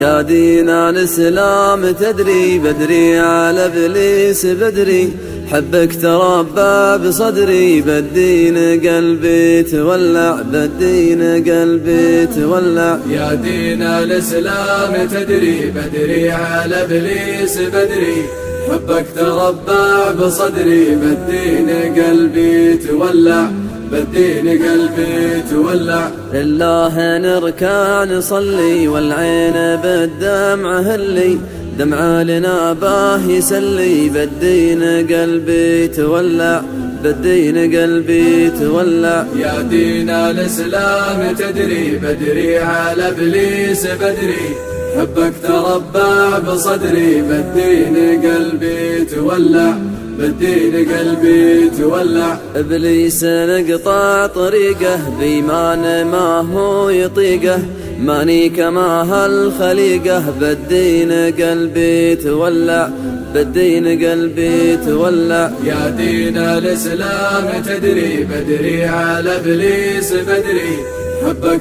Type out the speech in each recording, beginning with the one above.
يا دين الإسلام تدري بدري على إبليس بدري، حبك تربى بصدري بالدين قلبي تولع، بالدين قلبي تولع. يا دين الإسلام تدري بدري على إبليس بدري، حبك تربى بصدري بالدين قلبي تولع، بالدين قلبي تولع. لله نركع نصلي والعين بالدمع هلي، دمع لنا باه يسلي بالدين قلبي تولع، بالدين قلبي تولع. يا دين الإسلام تدري بدري على إبليس بدري، حبك تربى بصدري بالدين قلبي تولع، بالدين قلبي تولع. إبليس نقطع طريقه بإيمان ما هو يطيقه، ماني كما هالخليقه بالدين قلبي تولع، بالدين قلبي تولع. يا دين الإسلام تدري بدري على إبليس بدري، حبك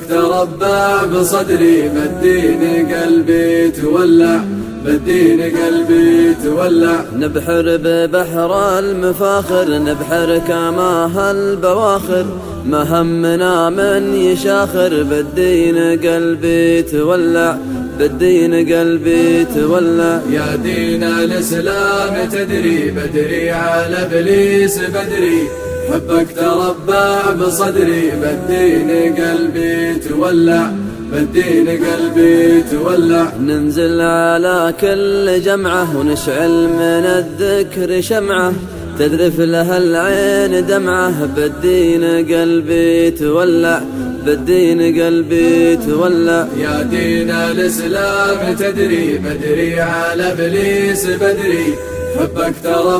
تربى بصدري بالدين قلبي تولع، بالدين قلبي تولع. نبحر ببحر المفاخر نبحر كما هالبواخر، ما همنا من يشاخر بالدين قلبي تولع، بالدين قلبي تولع. يا دين الإسلام تدري بدري على إبليس بدري، حبك تربى بصدري بالدين قلبي تولع، بالدين قلبي تولع. ننزل على كل جمعة ونشعل من الذكر شمعة، تذرف لها العين دمعة بالدين قلبي تولع، بالدين قلبي تولع. يا دين الإسلام تدري بدري على إبليس بدري، حبك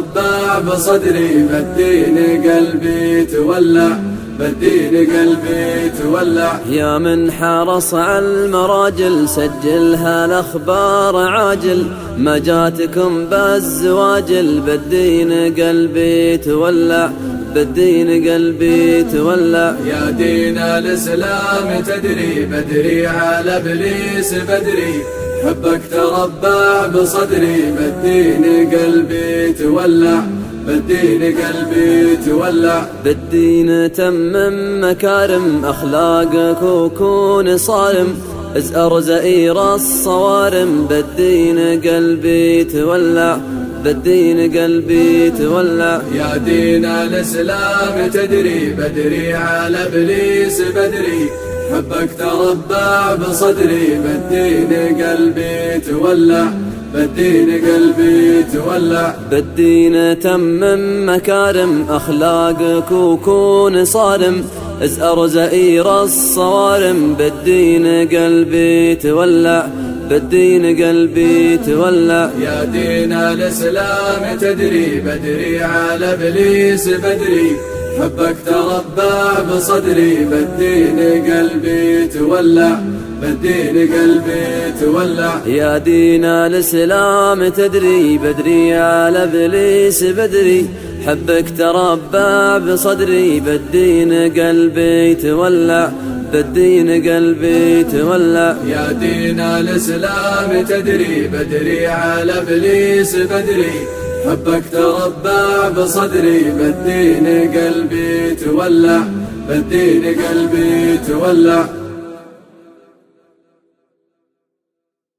تربى بصدري بالدين قلبي تولع، بالدين قلبي تولع. يا من حرص على المراجل سجلها الأخبار عاجل، ما جاتكم بالزواجل بالدين قلبي تولع، بالدين قلبي تولع. يا دين الإسلام تدري بدري على إبليس بدري، حبك تربى بصدري بالدين قلبي تولع، بالدين قلبي تولع. بالدين تمم مكارم أخلاقك وكون صارم، ازأر زئير الصوارم بالدين قلبي تولع، بالدين قلبي تولع. يا دين الإسلام تدري بدري على إبليس بدري، حبك تربى بصدري بالدين قلبي تولع، بالدين قلبي تولع. بالدين تمم مكارم أخلاقك وكون صارم، ازأر زئير الصوارم بالدين قلبي تولع، بالدين قلبي تولع. يا دين الإسلام تدري بدري على إبليس بدري، حبك تربى بصدري بالدين قلبي تولع، بالدين قلبي تولع. يا دين الإسلام تدري بدري على إبليس بدري، حبك تربى بصدري بالدين قلبي تولع، بالدين قلبي تولع. يا دين الإسلام تدري بدري على إبليس بدري، حبك تربى بصدري بالدين قلبي تولع، بالدين قلبي تولع.